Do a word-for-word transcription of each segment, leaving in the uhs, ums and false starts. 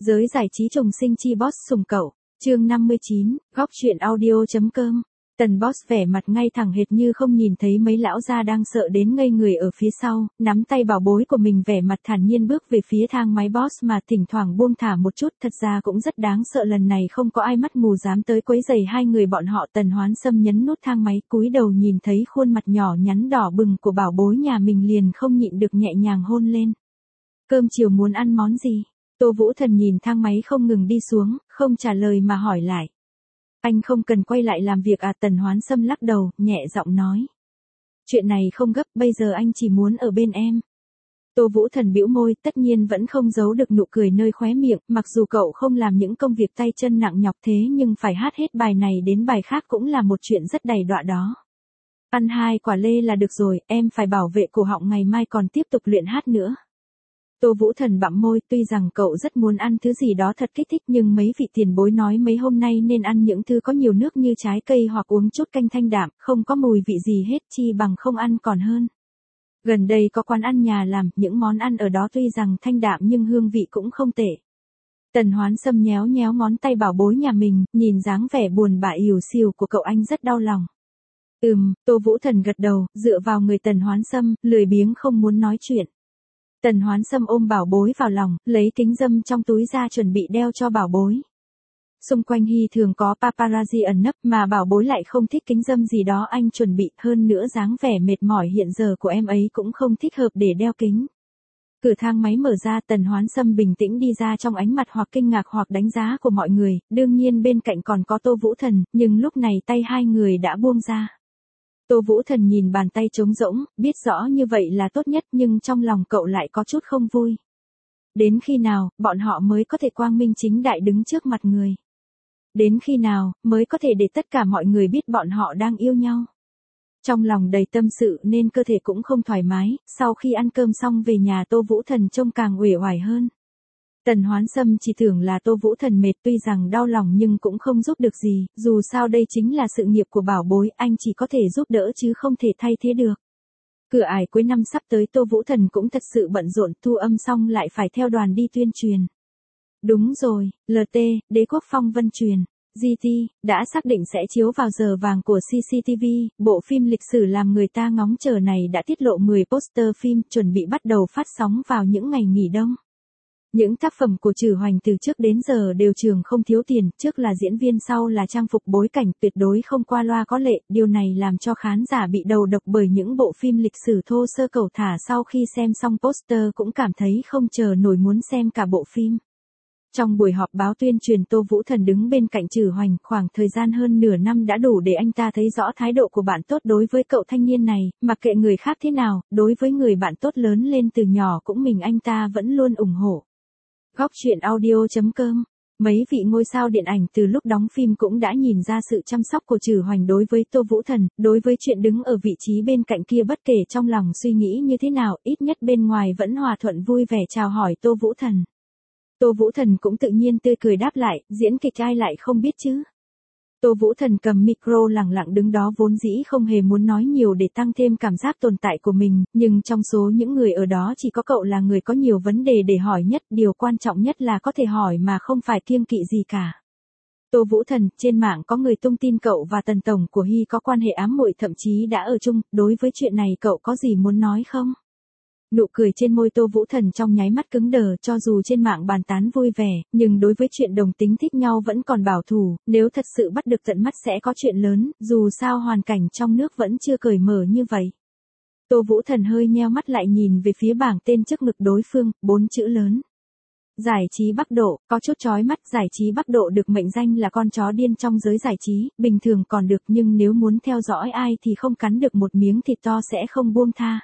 Giới giải trí trùng sinh chi boss sùng cậu, chương năm mươi chín, góc truyện audio.com. Tần boss vẻ mặt ngay thẳng hệt như không nhìn thấy mấy lão gia đang sợ đến ngây người ở phía sau, nắm tay bảo bối của mình vẻ mặt thản nhiên bước về phía thang máy boss mà thỉnh thoảng buông thả một chút, thật ra cũng rất đáng sợ, lần này không có ai mắt mù dám tới quấy rầy hai người bọn họ. Tần Hoán Sâm nhấn nút thang máy, cúi đầu nhìn thấy khuôn mặt nhỏ nhắn đỏ bừng của bảo bối nhà mình liền không nhịn được nhẹ nhàng hôn lên. Cơm chiều muốn ăn món gì? Tô Vũ Thần nhìn thang máy không ngừng đi xuống, không trả lời mà hỏi lại. Anh không cần quay lại làm việc à? Tần Hoán Sâm lắc đầu, nhẹ giọng nói. Chuyện này không gấp, bây giờ anh chỉ muốn ở bên em. Tô Vũ Thần bĩu môi, tất nhiên vẫn không giấu được nụ cười nơi khóe miệng, mặc dù cậu không làm những công việc tay chân nặng nhọc thế nhưng phải hát hết bài này đến bài khác cũng là một chuyện rất đầy đọa đó. Ăn hai quả lê là được rồi, em phải bảo vệ cổ họng, ngày mai còn tiếp tục luyện hát nữa. Tô Vũ Thần bặm môi, tuy rằng cậu rất muốn ăn thứ gì đó thật kích thích nhưng mấy vị tiền bối nói mấy hôm nay nên ăn những thứ có nhiều nước như trái cây hoặc uống chút canh thanh đạm, không có mùi vị gì hết, chi bằng không ăn còn hơn. Gần đây có quán ăn nhà làm, những món ăn ở đó tuy rằng thanh đạm nhưng hương vị cũng không tệ. Tần Hoán Sâm nhéo nhéo ngón tay bảo bối nhà mình, nhìn dáng vẻ buồn bã ỉu xìu của cậu anh rất đau lòng. Ừm, Tô Vũ Thần gật đầu, dựa vào người Tần Hoán Sâm, lười biếng không muốn nói chuyện. Tần Hoán Sâm ôm bảo bối vào lòng, lấy kính râm trong túi ra chuẩn bị đeo cho bảo bối. Xung quanh Hy thường có paparazzi ẩn nấp mà bảo bối lại không thích kính râm gì đó anh chuẩn bị, hơn nữa dáng vẻ mệt mỏi hiện giờ của em ấy cũng không thích hợp để đeo kính. Cửa thang máy mở ra, Tần Hoán Sâm bình tĩnh đi ra trong ánh mặt hoặc kinh ngạc hoặc đánh giá của mọi người, đương nhiên bên cạnh còn có Tô Vũ Thần, nhưng lúc này tay hai người đã buông ra. Tô Vũ Thần nhìn bàn tay trống rỗng, biết rõ như vậy là tốt nhất nhưng trong lòng cậu lại có chút không vui. Đến khi nào, bọn họ mới có thể quang minh chính đại đứng trước mặt người? Đến khi nào, mới có thể để tất cả mọi người biết bọn họ đang yêu nhau? Trong lòng đầy tâm sự nên cơ thể cũng không thoải mái, sau khi ăn cơm xong về nhà Tô Vũ Thần trông càng uể oải hơn. Tần Hoán Sâm chỉ tưởng là Tô Vũ Thần mệt, tuy rằng đau lòng nhưng cũng không giúp được gì, dù sao đây chính là sự nghiệp của bảo bối, anh chỉ có thể giúp đỡ chứ không thể thay thế được. Cửa ải cuối năm sắp tới, Tô Vũ Thần cũng thật sự bận rộn, thu âm xong lại phải theo đoàn đi tuyên truyền. Đúng rồi, lờ tê, Đế Quốc Phong Vân Truyền, giê tê, đã xác định sẽ chiếu vào giờ vàng của xê xê tê vê, bộ phim lịch sử làm người ta ngóng chờ này đã tiết lộ mười poster phim, chuẩn bị bắt đầu phát sóng vào những ngày nghỉ đông. Những tác phẩm của Trử Hoành từ trước đến giờ đều trường không thiếu tiền, trước là diễn viên, sau là trang phục bối cảnh, tuyệt đối không qua loa có lệ, điều này làm cho khán giả bị đầu độc bởi những bộ phim lịch sử thô sơ cẩu thả, sau khi xem xong poster cũng cảm thấy không chờ nổi muốn xem cả bộ phim. Trong buổi họp báo tuyên truyền, Tô Vũ Thần đứng bên cạnh Trử Hoành, khoảng thời gian hơn nửa năm đã đủ để anh ta thấy rõ thái độ của bạn tốt đối với cậu thanh niên này, mặc kệ người khác thế nào, đối với người bạn tốt lớn lên từ nhỏ cũng mình anh ta vẫn luôn ủng hộ. Góc truyện audio.com. Mấy vị ngôi sao điện ảnh từ lúc đóng phim cũng đã nhìn ra sự chăm sóc của Trử Hoành đối với Tô Vũ Thần, đối với chuyện đứng ở vị trí bên cạnh kia bất kể trong lòng suy nghĩ như thế nào, ít nhất bên ngoài vẫn hòa thuận vui vẻ chào hỏi Tô Vũ Thần. Tô Vũ Thần cũng tự nhiên tươi cười đáp lại, diễn kịch ai lại không biết chứ. Tô Vũ Thần cầm micro lẳng lặng đứng đó, vốn dĩ không hề muốn nói nhiều để tăng thêm cảm giác tồn tại của mình, nhưng trong số những người ở đó chỉ có cậu là người có nhiều vấn đề để hỏi nhất, điều quan trọng nhất là có thể hỏi mà không phải kiêng kỵ gì cả. Tô Vũ Thần, trên mạng có người tung tin cậu và Tần Tổng của Hy có quan hệ ám muội, thậm chí đã ở chung, đối với chuyện này cậu có gì muốn nói không? Nụ cười trên môi Tô Vũ Thần trong nháy mắt cứng đờ, cho dù trên mạng bàn tán vui vẻ, nhưng đối với chuyện đồng tính thích nhau vẫn còn bảo thủ, nếu thật sự bắt được tận mắt sẽ có chuyện lớn, dù sao hoàn cảnh trong nước vẫn chưa cởi mở như vậy. Tô Vũ Thần hơi nheo mắt lại nhìn về phía bảng tên trước ngực đối phương, bốn chữ lớn. Giải trí Bắc Độ, có chút chói mắt. Giải trí Bắc Độ được mệnh danh là con chó điên trong giới giải trí, bình thường còn được nhưng nếu muốn theo dõi ai thì không cắn được một miếng thịt to sẽ không buông tha.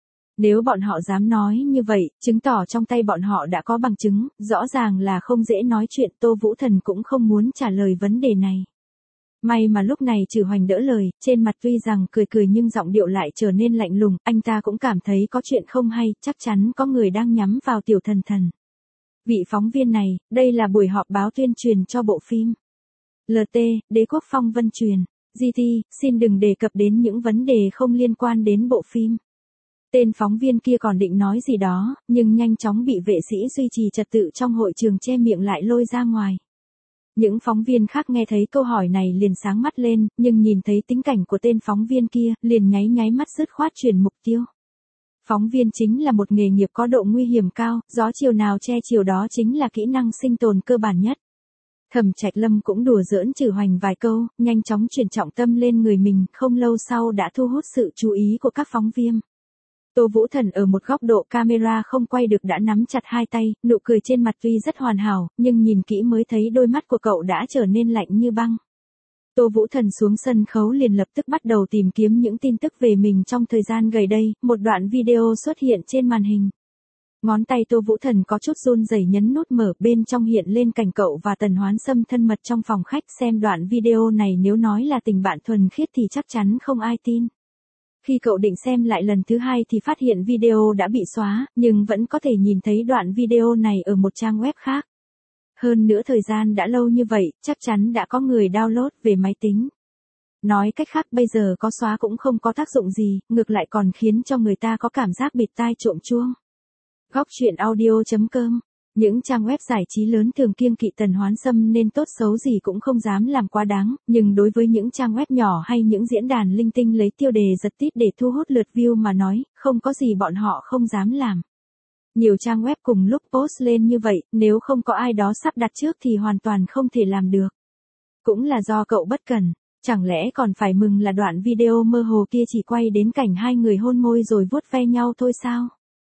Nếu bọn họ dám nói như vậy, chứng tỏ trong tay bọn họ đã có bằng chứng, rõ ràng là không dễ nói chuyện. Tô Vũ Thần cũng không muốn trả lời vấn đề này. May mà lúc này Trử Hoành đỡ lời, trên mặt tuy rằng cười cười nhưng giọng điệu lại trở nên lạnh lùng, anh ta cũng cảm thấy có chuyện không hay, chắc chắn có người đang nhắm vào Tiểu Thần Thần. Vị phóng viên này, đây là buổi họp báo tuyên truyền cho bộ phim lờ tê, Đế Quốc Phong Vân Truyền, giê tê, xin đừng đề cập đến những vấn đề không liên quan đến bộ phim. Tên phóng viên kia còn định nói gì đó, nhưng nhanh chóng bị vệ sĩ duy trì trật tự trong hội trường che miệng lại lôi ra ngoài. Những phóng viên khác nghe thấy câu hỏi này liền sáng mắt lên, nhưng nhìn thấy tính cảnh của tên phóng viên kia, liền nháy nháy mắt dứt khoát chuyển mục tiêu. Phóng viên chính là một nghề nghiệp có độ nguy hiểm cao, gió chiều nào che chiều đó chính là kỹ năng sinh tồn cơ bản nhất. Thẩm Trạch Lâm cũng đùa giỡn Trử Hoành vài câu, nhanh chóng chuyển trọng tâm lên người mình, không lâu sau đã thu hút sự chú ý của các phóng viên. Tô Vũ Thần ở một góc độ camera không quay được đã nắm chặt hai tay, nụ cười trên mặt tuy rất hoàn hảo, nhưng nhìn kỹ mới thấy đôi mắt của cậu đã trở nên lạnh như băng. Tô Vũ Thần xuống sân khấu liền lập tức bắt đầu tìm kiếm những tin tức về mình trong thời gian gần đây, một đoạn video xuất hiện trên màn hình. Ngón tay Tô Vũ Thần có chút run rẩy nhấn nút mở, bên trong hiện lên cảnh cậu và Tần Hoán Sâm thân mật trong phòng khách. Xem đoạn video này nếu nói là tình bạn thuần khiết thì chắc chắn không ai tin. Khi cậu định xem lại lần thứ hai thì phát hiện video đã bị xóa, nhưng vẫn có thể nhìn thấy đoạn video này ở một trang web khác. Hơn nữa thời gian đã lâu như vậy, chắc chắn đã có người download về máy tính. Nói cách khác bây giờ có xóa cũng không có tác dụng gì, ngược lại còn khiến cho người ta có cảm giác bịt tai trộm chuông. Góc truyện audio chấm com. Những trang web giải trí lớn thường kiêng kỵ Tần Hoán Sâm nên tốt xấu gì cũng không dám làm quá đáng, nhưng đối với những trang web nhỏ hay những diễn đàn linh tinh lấy tiêu đề giật tít để thu hút lượt view mà nói, không có gì bọn họ không dám làm. Nhiều trang web cùng lúc post lên như vậy, nếu không có ai đó sắp đặt trước thì hoàn toàn không thể làm được. Cũng là do cậu bất cẩn, chẳng lẽ còn phải mừng là đoạn video mơ hồ kia chỉ quay đến cảnh hai người hôn môi rồi vuốt ve nhau thôi sao?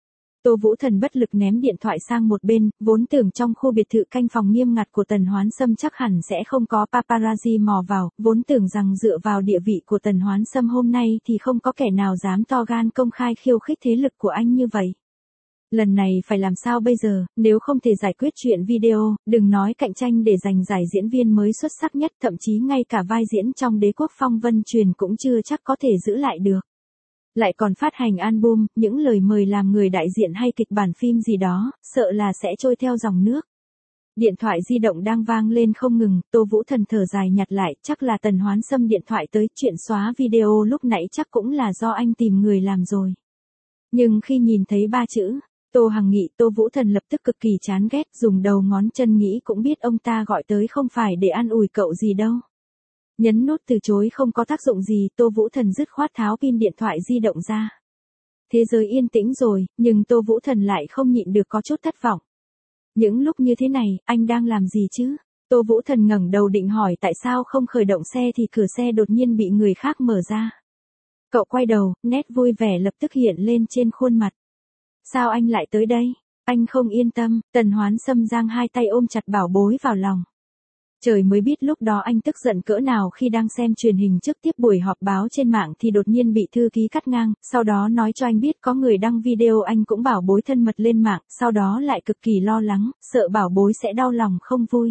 Tô Vũ Thần bất lực ném điện thoại sang một bên, vốn tưởng trong khu biệt thự canh phòng nghiêm ngặt của Tần Hoán Sâm chắc hẳn sẽ không có paparazzi mò vào, vốn tưởng rằng dựa vào địa vị của Tần Hoán Sâm hôm nay thì không có kẻ nào dám to gan công khai khiêu khích thế lực của anh như vậy. Lần này phải làm sao bây giờ, nếu không thể giải quyết chuyện video, đừng nói cạnh tranh để giành giải diễn viên mới xuất sắc nhất, thậm chí ngay cả vai diễn trong Đế Quốc Phong Vân Truyền cũng chưa chắc có thể giữ lại được. Lại còn phát hành album, những lời mời làm người đại diện hay kịch bản phim gì đó, sợ là sẽ trôi theo dòng nước. Điện thoại di động đang vang lên không ngừng, Tô Vũ Thần thở dài nhặt lại, chắc là Tần Hoán Sâm điện thoại tới, chuyện xóa video lúc nãy chắc cũng là do anh tìm người làm rồi. Nhưng khi nhìn thấy ba chữ Tô Hằng Nghị, Tô Vũ Thần lập tức cực kỳ chán ghét, dùng đầu ngón chân nghĩ cũng biết ông ta gọi tới không phải để an ủi cậu gì đâu. Nhấn nút từ chối không có tác dụng gì, Tô Vũ Thần dứt khoát tháo pin điện thoại di động ra. Thế giới yên tĩnh rồi, nhưng Tô Vũ Thần lại không nhịn được có chút thất vọng. Những lúc như thế này, anh đang làm gì chứ? Tô Vũ Thần ngẩng đầu định hỏi tại sao không khởi động xe thì cửa xe đột nhiên bị người khác mở ra. Cậu quay đầu, nét vui vẻ lập tức hiện lên trên khuôn mặt. Sao anh lại tới đây? Anh không yên tâm, Tần Hoán Sâm giang hai tay ôm chặt bảo bối vào lòng. Trời mới biết lúc đó anh tức giận cỡ nào khi đang xem truyền hình trước tiếp buổi họp báo trên mạng thì đột nhiên bị thư ký cắt ngang, sau đó nói cho anh biết có người đăng video anh cũng bảo bối thân mật lên mạng, sau đó lại cực kỳ lo lắng, sợ bảo bối sẽ đau lòng không vui.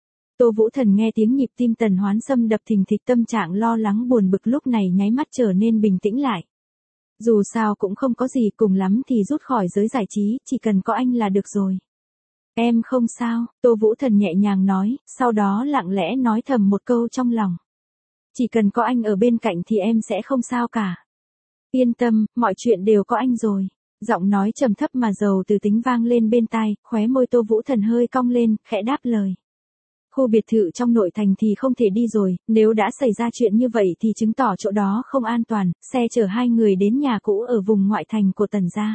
Tô Vũ Thần nghe tiếng nhịp tim Tần Hoán Sâm đập thình thịch, tâm trạng lo lắng buồn bực lúc này nháy mắt trở nên bình tĩnh lại. Dù sao cũng không có gì, cùng lắm thì rút khỏi giới giải trí, chỉ cần có anh là được rồi. Em không sao, Tô Vũ Thần nhẹ nhàng nói, sau đó lặng lẽ nói thầm một câu trong lòng. Chỉ cần có anh ở bên cạnh thì em sẽ không sao cả. Yên tâm, mọi chuyện đều có anh rồi. Giọng nói trầm thấp mà giàu từ tính vang lên bên tai, khóe môi Tô Vũ Thần hơi cong lên, khẽ đáp lời. Khu biệt thự trong nội thành thì không thể đi rồi, nếu đã xảy ra chuyện như vậy thì chứng tỏ chỗ đó không an toàn, xe chở hai người đến nhà cũ ở vùng ngoại thành của Tần gia.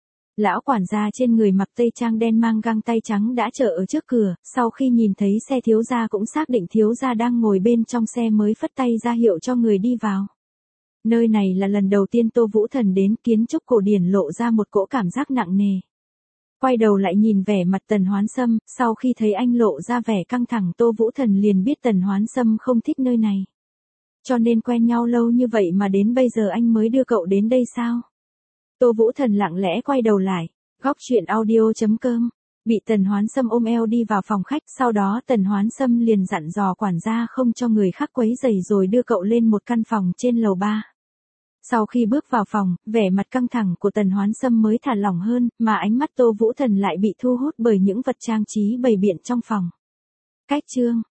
Lão quản gia trên người mặc tây trang đen mang găng tay trắng đã chờ ở trước cửa, sau khi nhìn thấy xe thiếu gia cũng xác định thiếu gia đang ngồi bên trong xe mới phất tay ra hiệu cho người đi vào. Nơi này là lần đầu tiên Tô Vũ Thần đến, kiến trúc cổ điển lộ ra một cỗ cảm giác nặng nề. Quay đầu lại nhìn vẻ mặt Tần Hoán Sâm, sau khi thấy anh lộ ra vẻ căng thẳng Tô Vũ Thần liền biết Tần Hoán Sâm không thích nơi này. Cho nên quen nhau lâu như vậy mà đến bây giờ anh mới đưa cậu đến đây sao? Tô Vũ Thần lặng lẽ quay đầu lại, góc truyện audio chấm com, bị Tần Hoán Sâm ôm eo đi vào phòng khách, sau đó Tần Hoán Sâm liền dặn dò quản gia không cho người khác quấy rầy rồi đưa cậu lên một căn phòng trên lầu ba. Sau khi bước vào phòng, vẻ mặt căng thẳng của Tần Hoán Sâm mới thả lỏng hơn, mà ánh mắt Tô Vũ Thần lại bị thu hút bởi những vật trang trí bày biện trong phòng. Cách chương